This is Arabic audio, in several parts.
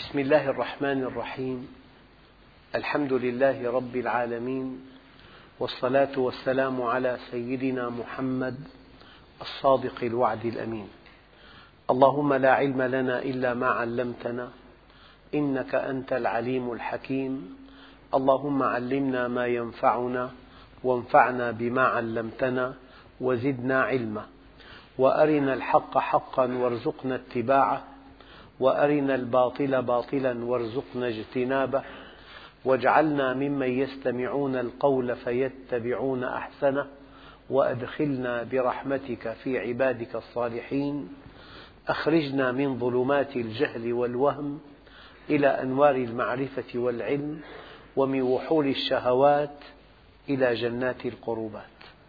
بسم الله الرحمن الرحيم. الحمد لله رب العالمين، والصلاة والسلام على سيدنا محمد الصادق الوعد الأمين. اللهم لا علم لنا إلا ما علمتنا إنك أنت العليم الحكيم. اللهم علمنا ما ينفعنا وانفعنا بما علمتنا وزدنا علما، وأرنا الحق حقا وارزقنا اتباعه، وأرنا الباطل باطلا وارزقنا اجتنابه، واجعلنا ممن يستمعون القول فيتبعون أحسنه، وأدخلنا برحمتك في عبادك الصالحين. أخرجنا من ظلمات الجهل والوهم إلى أنوار المعرفة والعلم، ومن وحول الشهوات إلى جنات القربات.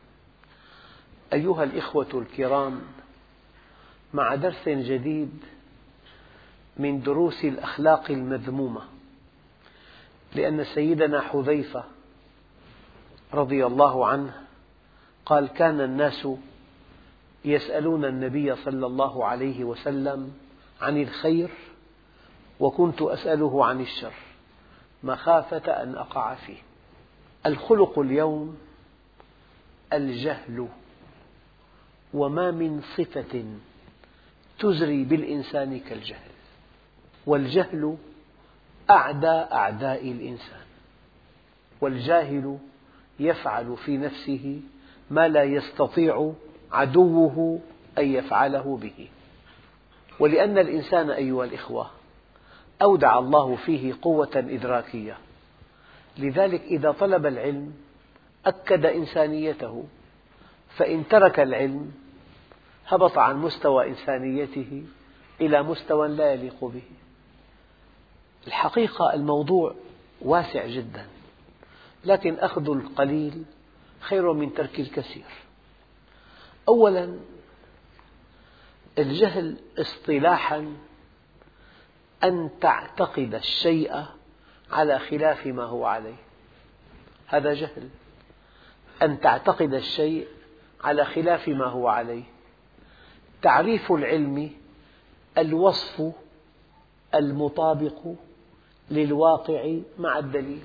أيها الإخوة الكرام، مع درس جديد من دروس الأخلاق المذمومة، لأن سيدنا حذيفة رضي الله عنه قال: كان الناس يسألون النبي صلى الله عليه وسلم عن الخير، وكنت أسأله عن الشر مخافة أن أقع فيه. الخلق اليوم الجهل، وما من صفة تزري بالإنسان كالجهل، والجهل أعدى أعداء الإنسان، والجاهل يفعل في نفسه ما لا يستطيع عدوه أن يفعله به. ولأن الإنسان أيها الإخوة أودع الله فيه قوة إدراكية، لذلك إذا طلب العلم أكد إنسانيته، فإن ترك العلم هبط عن مستوى إنسانيته إلى مستوى لا يليق به. الحقيقة الموضوع واسع جدا، لكن أخذ القليل خير من ترك الكثير. أولا، الجهل اصطلاحا أن تعتقد الشيء على خلاف ما هو عليه، هذا جهل. أن تعتقد الشيء على خلاف ما هو عليه. تعريف العلم الوصف المطابق للواقع مع الدليل،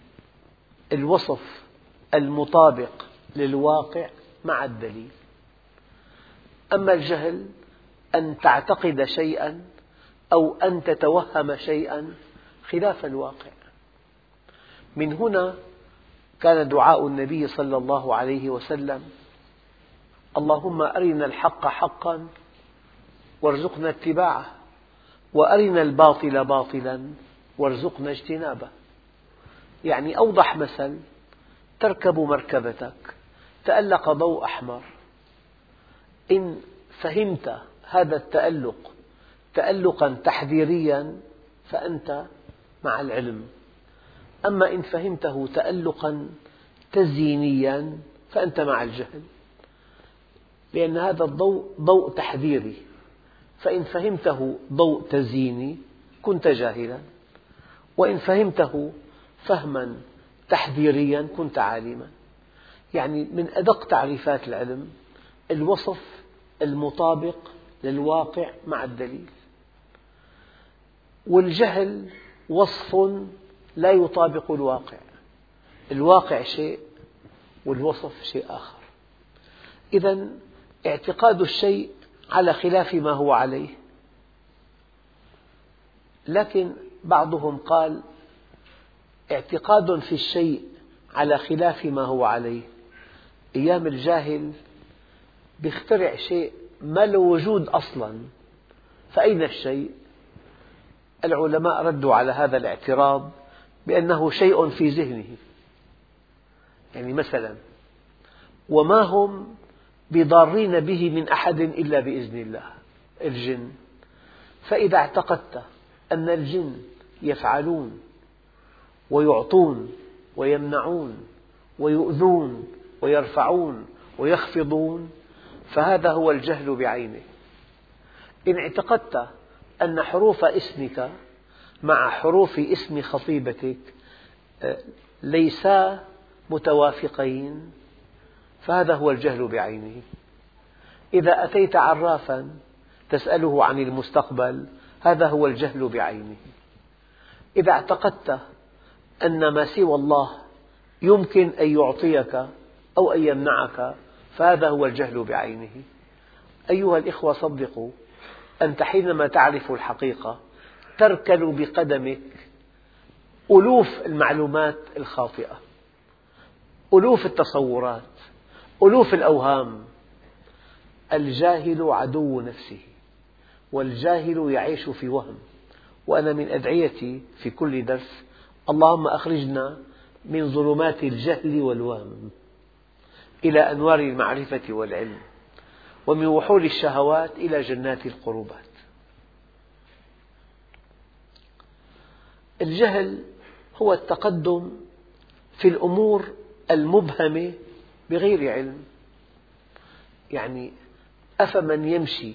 الوصف المطابق للواقع مع الدليل. أما الجهل أن تعتقد شيئا أو أن تتوهم شيئا خلاف الواقع. من هنا كان دعاء النبي صلى الله عليه وسلم: اللهم أرنا الحق حقا وارزقنا اتباعه، وأرنا الباطل باطلا وارزقنا اجتنابه. يعني أوضح مثل: تركب مركبتك، تألق ضوء أحمر، إن فهمت هذا التألق تألقا تحذيريا فأنت مع العلم، أما إن فهمته تألقا تزيينيا فأنت مع الجهل، لأن هذا الضوء ضوء تحذيري، فإن فهمته ضوء تزييني كنت جاهلا، وإن فهمته فهما تحذيريا كنت عالما. يعني من أدق تعريفات العلم الوصف المطابق للواقع مع الدليل. والجهل وصف لا يطابق الواقع، الواقع شيء والوصف شيء آخر. إذن اعتقاد الشيء على خلاف ما هو عليه. لكن بعضهم قال: اعتقاد في الشيء على خلاف ما هو عليه. أيام الجاهل يخترع شيء ما له وجود أصلا، فأين الشيء؟ العلماء ردوا على هذا الاعتراض بأنه شيء في ذهنه. يعني مثلا: وما هم بضارين به من أحد إلا بإذن الله، الجن. فإذا اعتقدت أن الجن يفعلون ويعطون ويمنعون ويؤذون ويرفعون ويخفضون، فهذا هو الجهل بعينه. إن اعتقدت أن حروف اسمك مع حروف اسم خطيبتك ليسا متوافقين، فهذا هو الجهل بعينه. إذا أتيت عرافا تسأله عن المستقبل، هذا هو الجهل بعينه. إذا اعتقدت أن ما سوى الله يمكن أن يعطيك أو أن يمنعك فهذا هو الجهل بعينه. أيها الإخوة، صدقوا، أنت حينما تعرف الحقيقة تركل بقدمك ألوف المعلومات الخاطئة، ألوف التصورات، ألوف الأوهام. الجاهل عدو نفسه، والجاهل يعيش في وهم. وأنا من أدعيتي في كل درس: اللهم أخرجنا من ظلمات الجهل والوهم إلى أنوار المعرفة والعلم، ومن وحول الشهوات إلى جنات القربات. الجهل هو التقدم في الأمور المبهمة بغير علم. يعني أفمن يمشي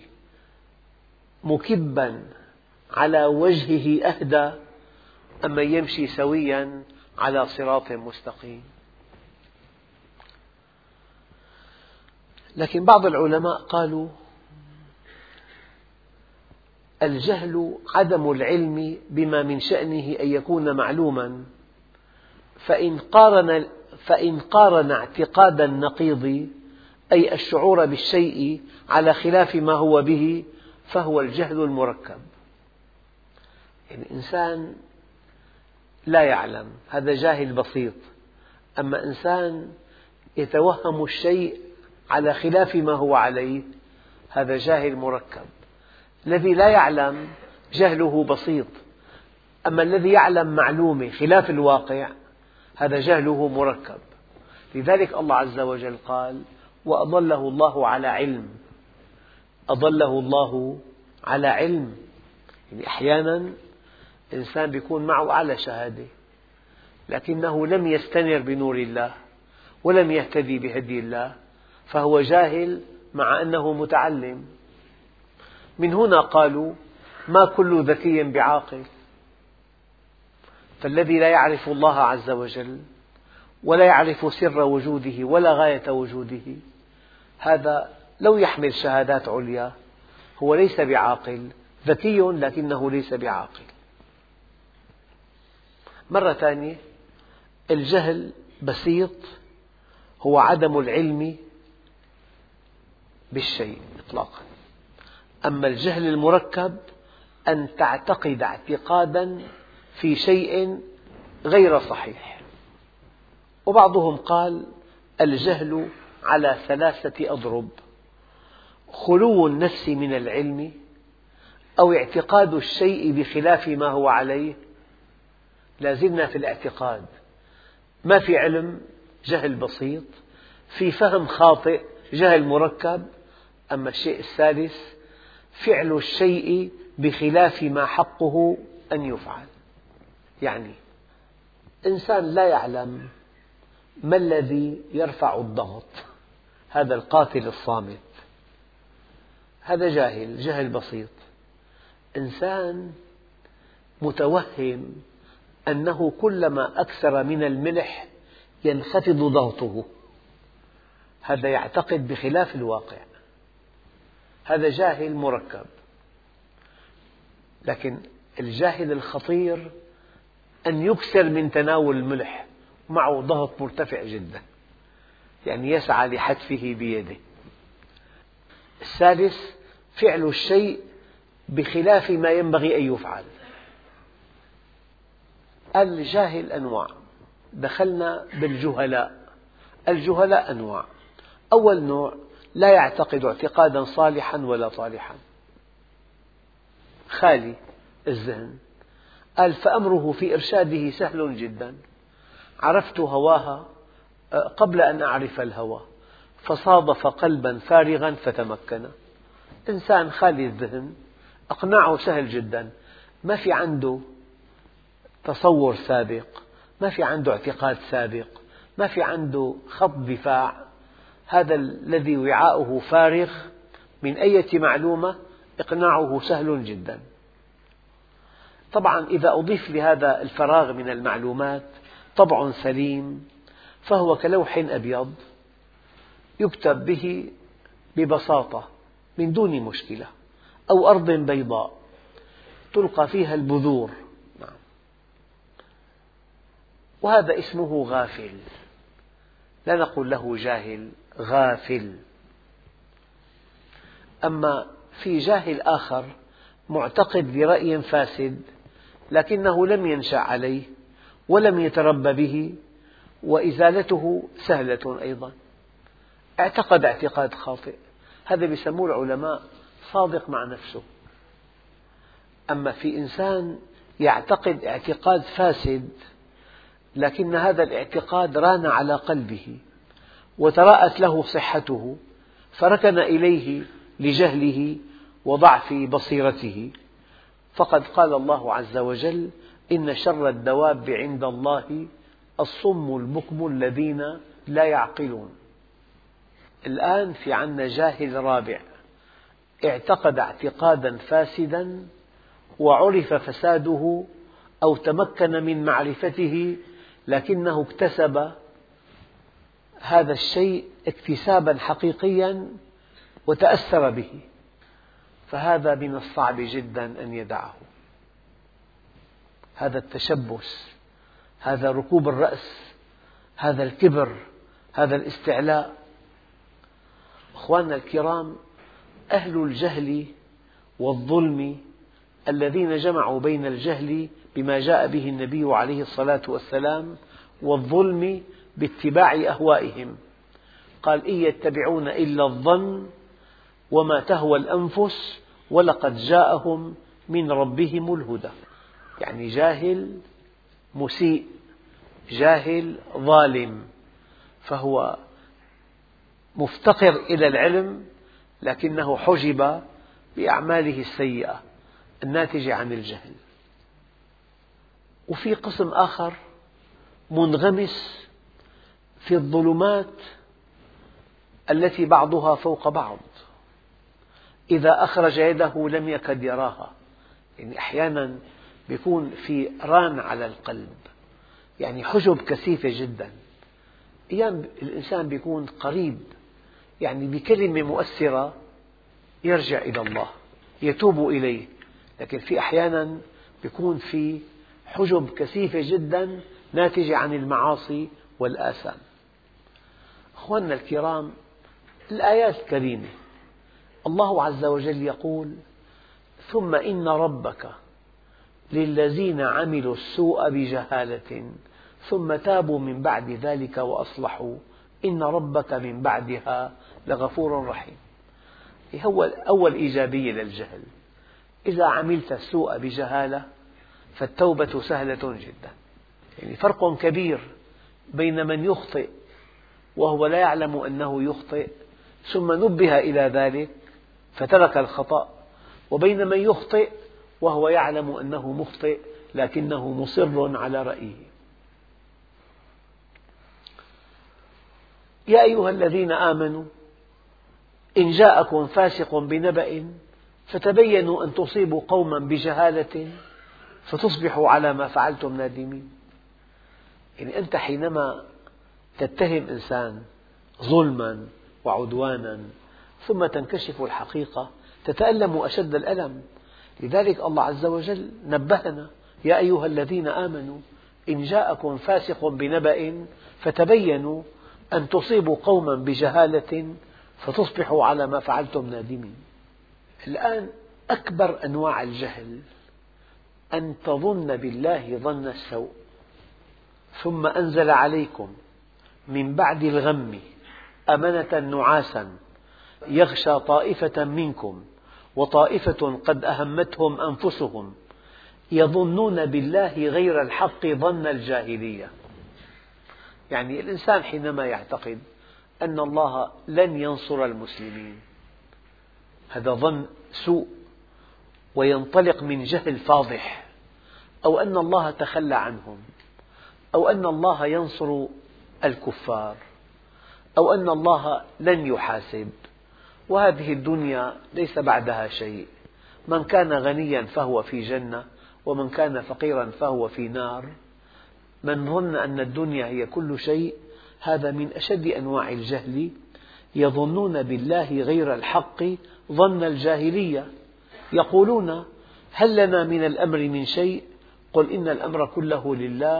مكبا على وجهه أهدى أم من يمشي سويا على صراط مستقيم. لكن بعض العلماء قالوا الجهل عدم العلم بما من شأنه أن يكون معلوما، فإن قارن اعتقاد النقيض أي الشعور بالشيء على خلاف ما هو به فهو الجهل المركب. يعني إنسان لا يعلم، هذا جاهل بسيط. أما إنسان يتوهم الشيء على خلاف ما هو عليه هذا جاهل مركب. الذي لا يعلم جهله بسيط، أما الذي يعلم معلومة خلاف الواقع هذا جهله مركب. لذلك الله عز وجل قال: وأضله الله على علم. أضله الله على علم. يعني أحيانا إنسان يكون معه أعلى شهادة لكنه لم يستنر بنور الله ولم يهتدي بهدي الله، فهو جاهل مع أنه متعلم. من هنا قالوا: ما كل ذكي بعاقل. فالذي لا يعرف الله عز وجل ولا يعرف سر وجوده ولا غاية وجوده هذا لو يحمل شهادات عليا هو ليس بعاقل، ذكي لكنه ليس بعاقل. مرة ثانية، الجهل بسيط هو عدم العلم بالشيء إطلاقا. أما الجهل المركب أن تعتقد اعتقادا في شيء غير صحيح. وبعضهم قال الجهل على 3 أضرب: خلو النفس من العلم، أو اعتقاد الشيء بخلاف ما هو عليه. لازلنا في الاعتقاد، ما في علم جهل بسيط، في فهم خاطئ جهل مركب. أما الشيء الثالث فعل الشيء بخلاف ما حقه أن يفعل. يعني إنسان لا يعلم ما الذي يرفع الضغط، هذا القاتل الصامت، هذا جهل بسيط. إنسان متوهم أنه كلما أكثر من الملح ينخفض ضغطه، هذا يعتقد بخلاف الواقع، هذا جاهل مركب. لكن الجاهل الخطير أن يكثر من تناول الملح معه ضغط مرتفع جدا، يعني يسعى لحتفه بيده. الثالث فعل الشيء بخلاف ما ينبغي أن يفعل. الجاهل أنواع، دخلنا بالجهلاء. الجهلاء أنواع: أول نوع لا يعتقد اعتقادا صالحا ولا طالحا، خالي الذهن. قال: فأمره في إرشاده سهل جدا، عرفت هواها قبل أن أعرف الهوى، فصادف قلبا فارغا فتمكن. إنسان خالي الذهن إقناعه سهل جدا، ما في عنده تصور سابق، ما في عنده اعتقاد سابق، ما في عنده خط دفاع. هذا الذي وعاؤه فارغ من أي معلومة إقناعه سهل جدا. طبعا إذا أضيف لهذا الفراغ من المعلومات طبع سليم فهو كلوح أبيض يكتب به ببساطة من دون مشكلة، أو أرض بيضاء تلقى فيها البذور. وهذا اسمه غافل، لا نقول له جاهل، غافل. أما في جاهل آخر معتقد برأي فاسد لكنه لم ينشأ عليه ولم يتربى به، وإزالته سهلة أيضا، اعتقد اعتقاد خاطئ، هذا يسموه العلماء صادق مع نفسه. أما في إنسان يعتقد اعتقاد فاسد لكن هذا الاعتقاد ران على قلبه وتراءت له صحته فركن إليه لجهله وضعف بصيرته، فقد قال الله عز وجل: إن شر الدواب عند الله الصم البكم الذين لا يعقلون. الآن في عندنا جاهل رابع اعتقد اعتقادا فاسدا وعرف فساده أو تمكن من معرفته لكنه اكتسب هذا الشيء اكتسابا حقيقيا وتأثر به، فهذا من الصعب جدا أن يدعه. هذا التشبث، هذا ركوب الرأس، هذا الكبر، هذا الاستعلاء. أخواننا الكرام، أهل الجهل والظلم الذين جمعوا بين الجهل بما جاء به النبي عليه الصلاة والسلام والظلم باتباع أهوائهم، قال: إن يتبعون إلا الظن وما تهوى الأنفس ولقد جاءهم من ربهم الهدى. يعني جاهل مسيء، جاهل ظالم، فهو مفتقر إلى العلم لكنه حجب بأعماله السيئة الناتجة عن الجهل. وفي قسم آخر منغمس في الظلمات التي بعضها فوق بعض، إذا أخرج يده لم يكد يراها. يعني أحيانا يكون في ران على القلب، يعني حجب كثيفة جدا. أيام الإنسان يكون قريب، يعني بكلمة مؤثرة يرجع إلى الله يتوب إليه، لكن في أحيانا يكون في حجب كثيفة جدا ناتجة عن المعاصي والآثام. أخواننا الكرام، الآيات الكريمة الله عز وجل يقول: ثم إن ربك للذين عملوا السوء بجهالة ثم تابوا من بعد ذلك وأصلحوا إن ربك من بعدها لغفور رحيم. هو أول إيجابية للجهل، إذا عملت السوء بجهالة فالتوبة سهلة جدا. يعني فرق كبير بين من يخطئ وهو لا يعلم أنه يخطئ ثم نبه إلى ذلك فترك الخطأ، وبين من يخطئ وهو يعلم أنه مخطئ لكنه مصر على رأيه. يا أيها الذين آمنوا إن جاءكم فاسق بنبأ فتبينوا أن تصيبوا قوما بجهالة فتصبحوا على ما فعلتم نادمين. يعني أنت حينما تتهم إنسان ظلما وعدوانا ثم تنكشف الحقيقة تتألم أشد الألم. لذلك الله عز وجل نبهنا: يا أيها الذين آمنوا إن جاءكم فاسق بنبأ فتبينوا أن تصيبوا قوما بجهالة فتصبحوا على ما فعلتم نادمين. الآن أكبر أنواع الجهل أن تظن بالله ظن السوء ثم أنزل عليكم من بعد الغم أمنة نعاسا يغشى طائفة منكم وطائفة قد أهمتهم أنفسهم يظنون بالله غير الحق ظن الجاهلية. يعني الإنسان حينما يعتقد أن الله لن ينصر المسلمين، هذا ظن سوء وينطلق من جهل فاضح، أو أن الله تخلى عنهم، أو أن الله ينصر الكفار، أو أن الله لن يحاسب، وهذه الدنيا ليس بعدها شيء، من كان غنيا فهو في جنة ومن كان فقيرا فهو في نار. من ظن أن الدنيا هي كل شيء هذا من أشد أنواع الجهل. يظنون بالله غير الحق ظن الجاهلية، يقولون: هل لنا من الأمر من شيء؟ قل إن الأمر كله لله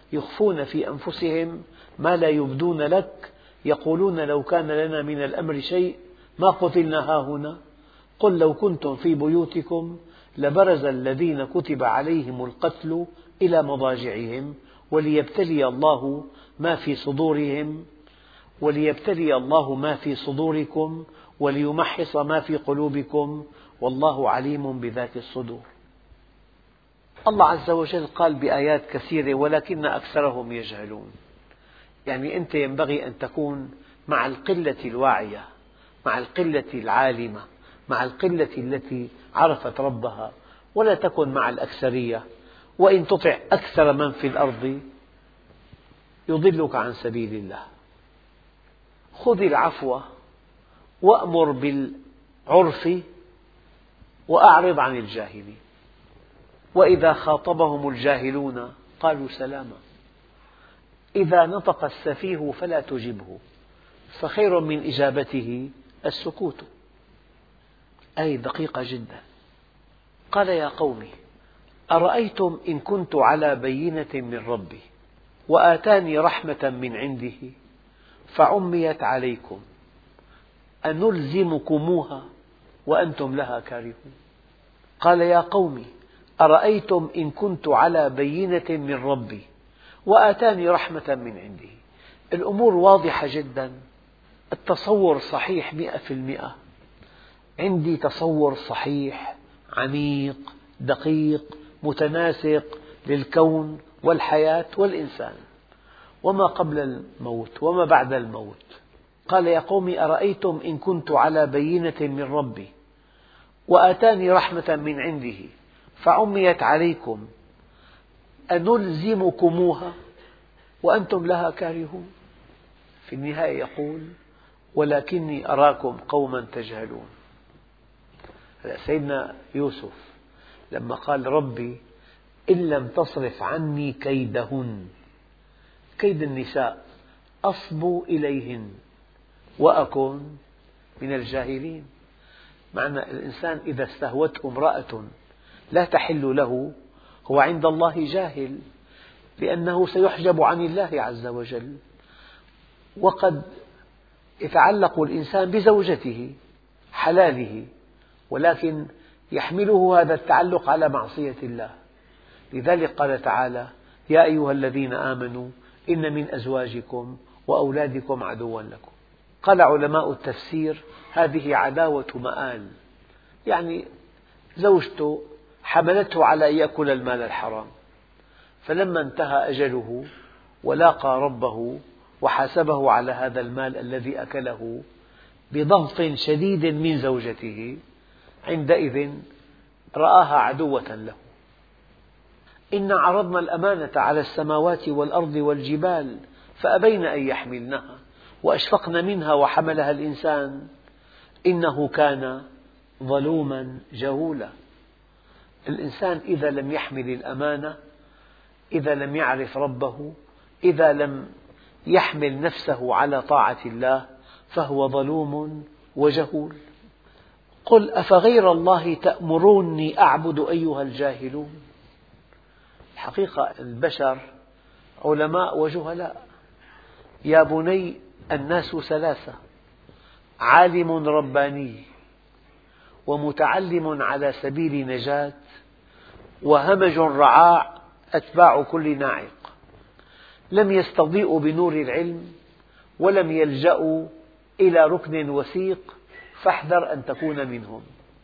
يخفون في أنفسهم ما لا يبدون لك، يقولون لو كان لنا من الأمر شيء ما قتلنا هاهنا. قل لو كنتم في بيوتكم لبرز الذين كتب عليهم القتل إلى مضاجعهم وليبتلي الله ما في صدورهم وليبتلي الله ما في صدوركم وليمحص ما في قلوبكم والله عليم بذات الصدور. الله عز وجل قال بآيات كثيرة ولكن أكثرهم يجهلون. يعني أنت ينبغي أن تكون مع القلة الواعية، مع القلة العالمة، مع القلة التي عرفت ربها، ولا تكن مع الأكثرية. وإن تطع أكثر من في الأرض يضلك عن سبيل الله. خذ العفو وأمر بالعرف وأعرض عن الجاهلين. وإذا خاطبهم الجاهلون قالوا سلاما. إذا نطق السفيه فلا تجبه، فخير من إجابته السكوت. أي دقيقة جدا. قال يا قوم أرأيتم إن كنت على بينة من ربي وآتاني رحمة من عنده فعميت عليكم أنلزمكموها وأنتم لها كارهون. قال يا قوم أرأيتم إن كنت على بينة من ربي وآتاني رحمة من عنده. الأمور واضحة جدا، التصور صحيح 100%. عندي تصور صحيح عميق دقيق متناسق للكون والحياة والإنسان وما قبل الموت وما بعد الموت. قال يا قوم أرأيتم إن كنت على بينة من ربي وآتاني رحمة من عنده فعميت عليكم أنلزمكموها وأنتم لها كارهون. في النهاية يقول ولكني أراكم قوما تجهلون. سيدنا يوسف لما قال ربي إن لم تصرف عني كيدهن، كيد النساء، أصب إليهن وأكن من الجاهلين. معنى الإنسان إذا استهوته امرأة لا تحل له هو عند الله جاهل، لأنه سيحجب عن الله عز وجل. وقد يتعلق الإنسان بزوجته حلاله، ولكن يحمله هذا التعلق على معصية الله. لذلك قال تعالى يا أيها الذين آمنوا إن من أزواجكم وأولادكم عدوا لكم. قال علماء التفسير هذه عداوة مآل، يعني زوجته حملته على أن يأكل المال الحرام، فلما انتهى أجله ولاقى ربه وحاسبه على هذا المال الذي أكله بضغط شديد من زوجته، عندئذ رآها عدوة له. إنا عرضنا الأمانة على السماوات والأرض والجبال فأبين أن يحملنها وأشفقن منها وحملها الإنسان إنه كان ظلوما جهولا. الإنسان إذا لم يحمل الأمانة، إذا لم يعرف ربه، إذا لم يحمل نفسه على طاعة الله فهو ظلوم وجهول. قل أفغير الله تأمروني أعبد أيها الجاهلون. الحقيقة البشر علماء وجهلاء. يا بني الناس ثلاثة: عالم رباني، ومتعلم على سبيل نجاة، وهمج رعاع أتباع كل ناعق. لم يستضيئوا بنور العلم ولم يلجأوا إلى ركن وثيق فاحذر أن تكون منهم.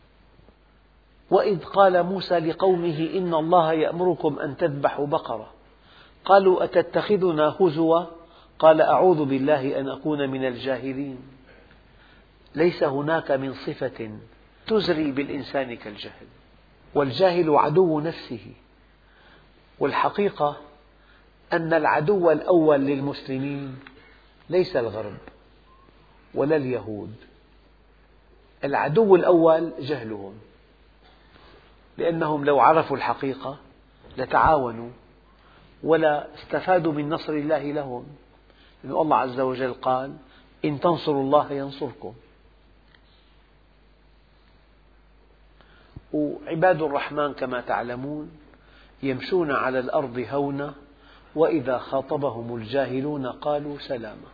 وإذ قال موسى لقومه إن الله يأمركم أن تذبحوا بقرة قالوا أتتخذنا هزوا قال أعوذ بالله أن أكون من الجاهلين. ليس هناك من صفة تزري بالإنسان كالجهل، والجاهل عدو نفسه. والحقيقة أن العدو الأول للمسلمين ليس الغرب ولا اليهود، العدو الأول جهلهم، لأنهم لو عرفوا الحقيقة لتعاونوا ولا استفادوا من نصر الله لهم، لأن الله عز وجل قال إن تنصروا الله ينصركم. وعباد الرحمن كما تعلمون يمشون على الأرض هونا وإذا خاطبهم الجاهلون قالوا سلاما.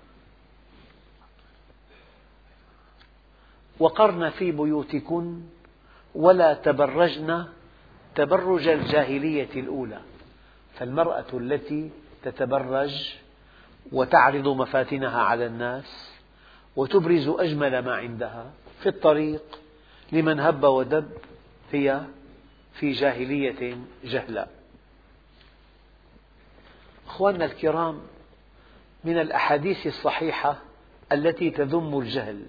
وقرن في بيوتكن ولا تبرجن تبرج الجاهلية الأولى، فالمرأة التي تتبرج وتعرض مفاتنها على الناس وتبرز أجمل ما عندها في الطريق لمن هب ودب هي في جاهلية جهلاء. أخواننا الكرام، من الأحاديث الصحيحة التي تذم الجهل،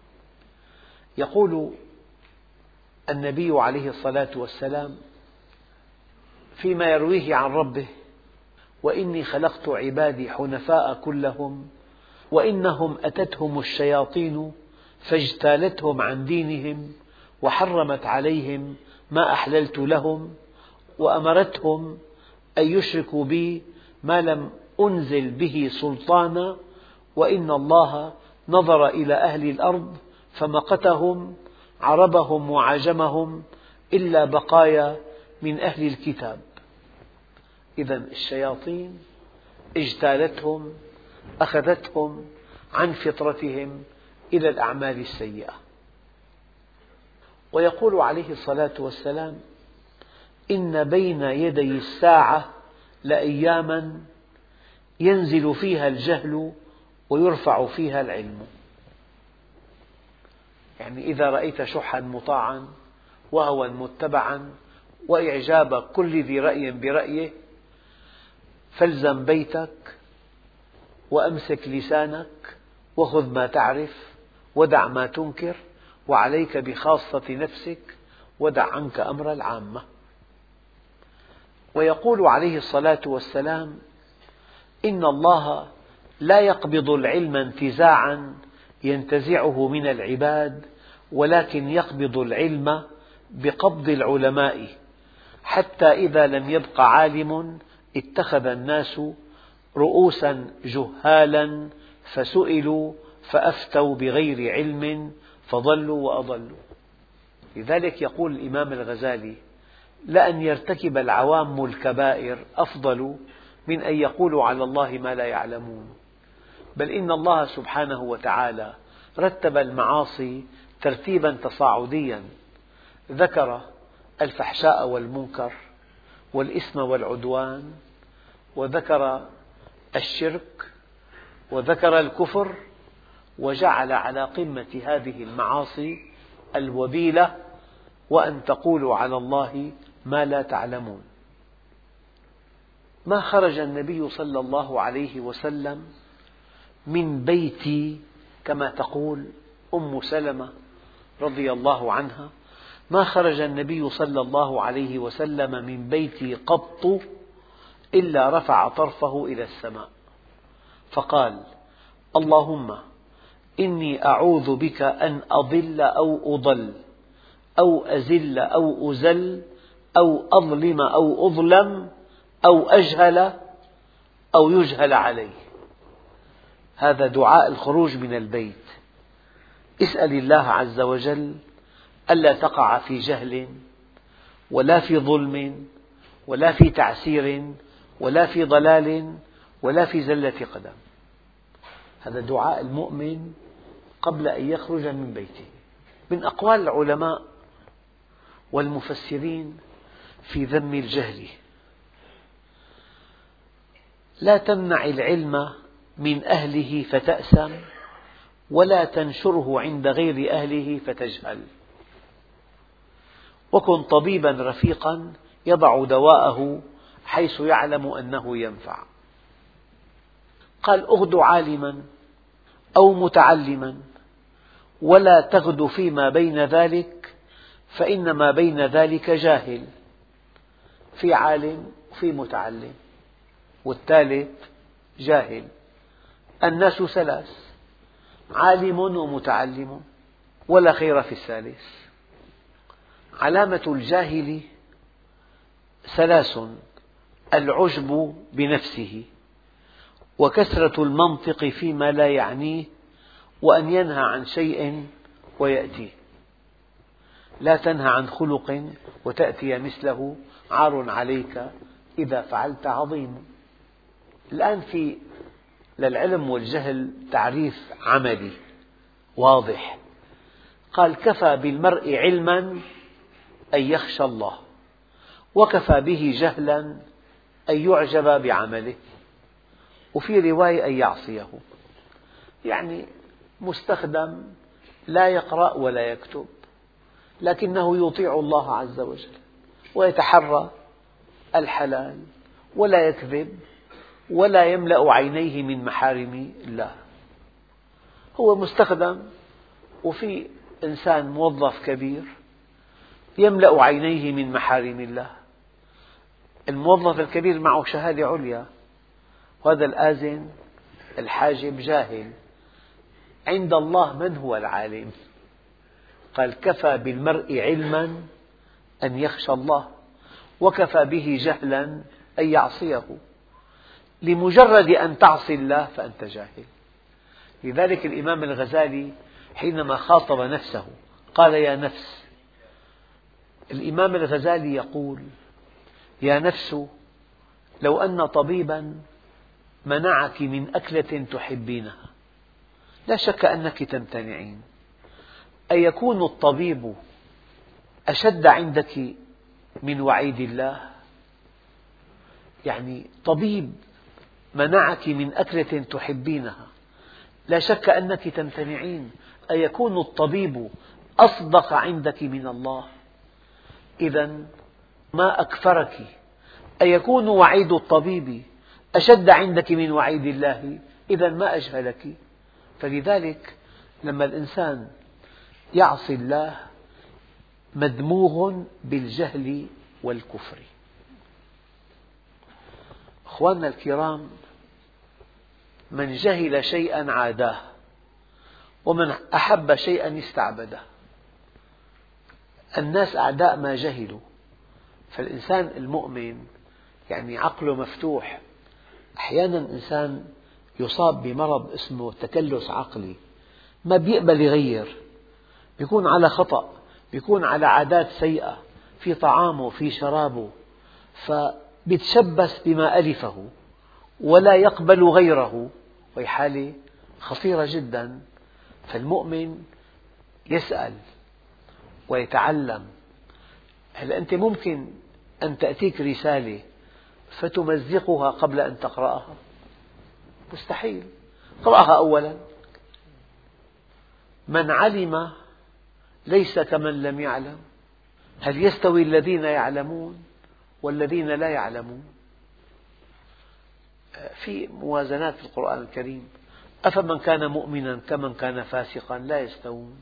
يقول النبي عليه الصلاة والسلام فيما يرويه عن ربه: وإني خلقت عبادي حنفاء كلهم وإنهم أتتهم الشياطين فاجتالتهم عن دينهم وحرمت عليهم ما أحللت لهم وأمرتهم أن يشركوا بي ما لم أنزل به سلطانا، وإن الله نظر إلى أهل الأرض فمقتهم عربهم وعجمهم إلا بقايا من أهل الكتاب. إذن الشياطين اجتالتهم، أخذتهم عن فطرتهم إلى الأعمال السيئة. ويقول عليه الصلاة والسلام: إن بين يدي الساعة لأياما ينزل فيها الجهل ويرفع فيها العلم. يعني إذا رأيت شحا مطاعا وهوى متبعا وإعجاب كل ذي رأي برأيه فالزم بيتك وأمسك لسانك وخذ ما تعرف ودع ما تنكر، وعليك بخاصة نفسك ودع عنك أمر العامة. ويقول عليه الصلاة والسلام: إن الله لا يقبض العلم انتزاعا ينتزعه من العباد، ولكن يقبض العلم بقبض العلماء، حتى إذا لم يبق عالم اتخذ الناس رؤوسا جهالا فسئلوا فأفتوا بغير علم فضلوا وأضلوا. لذلك يقول الإمام الغزالي: لأن يرتكب العوام الكبائر أفضل من أن يقولوا على الله ما لا يعلمون، بل إن الله سبحانه وتعالى رتب المعاصي ترتيبا تصاعديا، ذكر الفحشاء والمنكر والإثم والعدوان، وذكر الشرك، وذكر الكفر، وجعل على قمة هذه المعاصي الوبيلة: وأن تقولوا على الله ما لا تعلمون. ما خرج النبي صلى الله عليه وسلم من بيتي، كما تقول أم سلمة رضي الله عنها: ما خرج النبي صلى الله عليه وسلم من بيتي قط إلا رفع طرفه إلى السماء فقال: اللهم إني أعوذ بك أن أضل أو أضل أو أزل أو أزل أو أظلم أو أظلم أو أجهل أو يجهل علي. هذا دعاء الخروج من البيت. اسأل الله عز وجل ألا تقع في جهل ولا في ظلم ولا في تعسير ولا في ضلال ولا في زلة قدم. هذا دعاء المؤمن قبل أن يخرج من بيته. من أقوال العلماء والمفسرين في ذم الجهل: لا تمنع العلم من أهله فتأسم، ولا تنشره عند غير أهله فتجهل، وكن طبيبا رفيقا يضع دواءه حيث يعلم أنه ينفع. قال: اغد عالما أو متعلما، ولا تغد فيما بين ذلك، فإن ما بين ذلك جاهل. في عالم وفي متعلم، والثالث جاهل. الناس ثلاث: عالم ومتعلم، ولا خير في الثالث. علامة الجاهل ثلاث: العجب بنفسه، وكثرة المنطق فيما لا يعنيه، وأن ينهى عن شيء ويأتيه. لا تنهى عن خلق وتأتي مثله، عار عليك إذا فعلت عظيم. الآن في للعلم والجهل تعريف عملي واضح، قال: كفى بالمرء علما أن يخشى الله، وكفى به جهلا أن يعجب بعمله، وفي رواية أن يعصيه. يعني مستخدم لا يقرأ ولا يكتب، لكنه يطيع الله عز وجل ويتحرى الحلال ولا يكذب ولا يملأ عينيه من محارم الله. هو مستخدم، وفي إنسان موظف كبير يملأ عينيه من محارم الله. الموظف الكبير معه شهادة عليا، وهذا الآذن الحاجب جاهل. عند الله من هو العالم؟ قال: كفى بالمرء علما أن يخشى الله، وكفى به جهلا أن يعصيه. لمجرد أن تعصي الله فأنت جاهل. لذلك الإمام الغزالي حينما خاطب نفسه قال: يا نفس. الإمام الغزالي يقول: يا نفس، لو أن طبيبا منعك من أكلة تحبينها لا شك أنك تمتنعين. أيكون الطبيب أشد عندك من وعيد الله؟ يعني طبيب منعك من أكلة تحبينها لا شك أنك تمتنعين. أيكون الطبيب أصدق عندك من الله؟ إذا ما أكفرك. أيكون وعيد الطبيب أشد عندك من وعيد الله؟ إذا ما أجهلك. فلذلك لما الإنسان يعصي الله مدموغ بالجهل والكفر. أخواننا الكرام، من جهل شيئا عاداه، ومن أحب شيئا استعبده. الناس أعداء ما جهلوا. فالإنسان المؤمن يعني عقله مفتوح. أحيانا إنسان يصاب بمرض اسمه تكلس عقلي، ما بيقبل يغير، بيكون على خطأ، بيكون على عادات سيئة في طعامه في شرابه، فبيتشبث بما ألفه ولا يقبل غيره، وهي حالة خطيرة جدا. فالمؤمن يسأل ويتعلم. هل أنت ممكن أن تأتيك رسالة فتمزقها قبل أن تقرأها؟ مستحيل. اقرأها أولا. من علم ليس كمن لم يعلم. هل يستوي الذين يعلمون والذين لا يعلمون؟ في موازنات في القرآن الكريم. أفمن كان مؤمنا كمن كان فاسقا لا يستوون.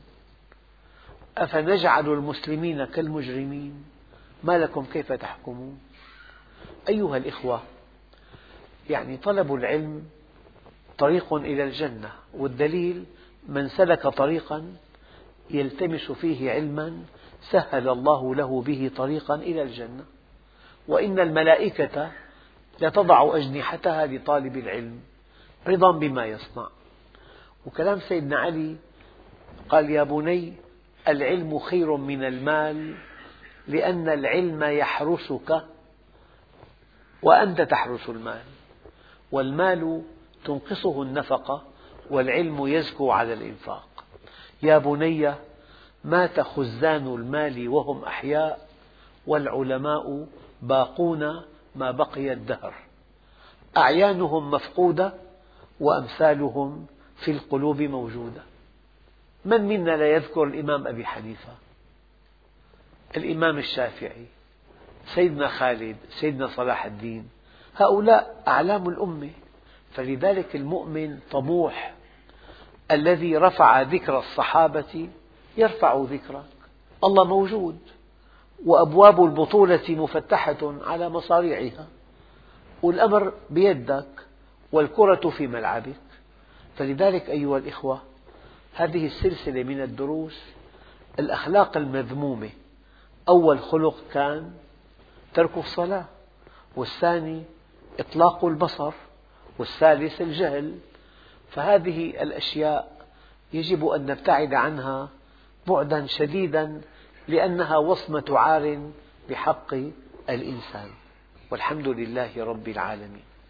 أفنجعل المسلمين كالمجرمين ما لكم كيف تحكمون. أيها الإخوة، يعني طلب العلم طريق إلى الجنة، والدليل: من سلك طريقا يلتمس فيه علما سهل الله له به طريقا إلى الجنة. وإن الملائكة لتضع أجنحتها لطالب العلم رضا بما يصنع. وكلام سيدنا علي قال: يا بني، العلم خير من المال، لأن العلم يحرسك وأنت تحرس المال، والمال تنقصه النفقة، والعلم يزكو على الإنفاق. يا بني، مات خزان المال وهم أحياء، والعلماء باقون ما بقي الدهر. أعيانهم مفقودة وأمثالهم في القلوب موجودة. من منا لا يذكر الإمام أبي حنيفة، الإمام الشافعي، سيدنا خالد، سيدنا صلاح الدين؟ هؤلاء أعلام الأمة. فلذلك المؤمن طموح. الذي رفع ذكر الصحابة يرفع ذكرك. الله موجود، وأبواب البطولة مفتحة على مصاريعها، والأمر بيدك والكرة في ملعبك. فلذلك أيها الإخوة، هذه السلسلة من الدروس الأخلاق المذمومة. أول خلق كان ترك الصلاة، والثاني إطلاق البصر، والثالث الجهل. فهذه الأشياء يجب أن نبتعد عنها بعدا شديدا، لأنها وصمة عار بحق الإنسان. والحمد لله رب العالمين.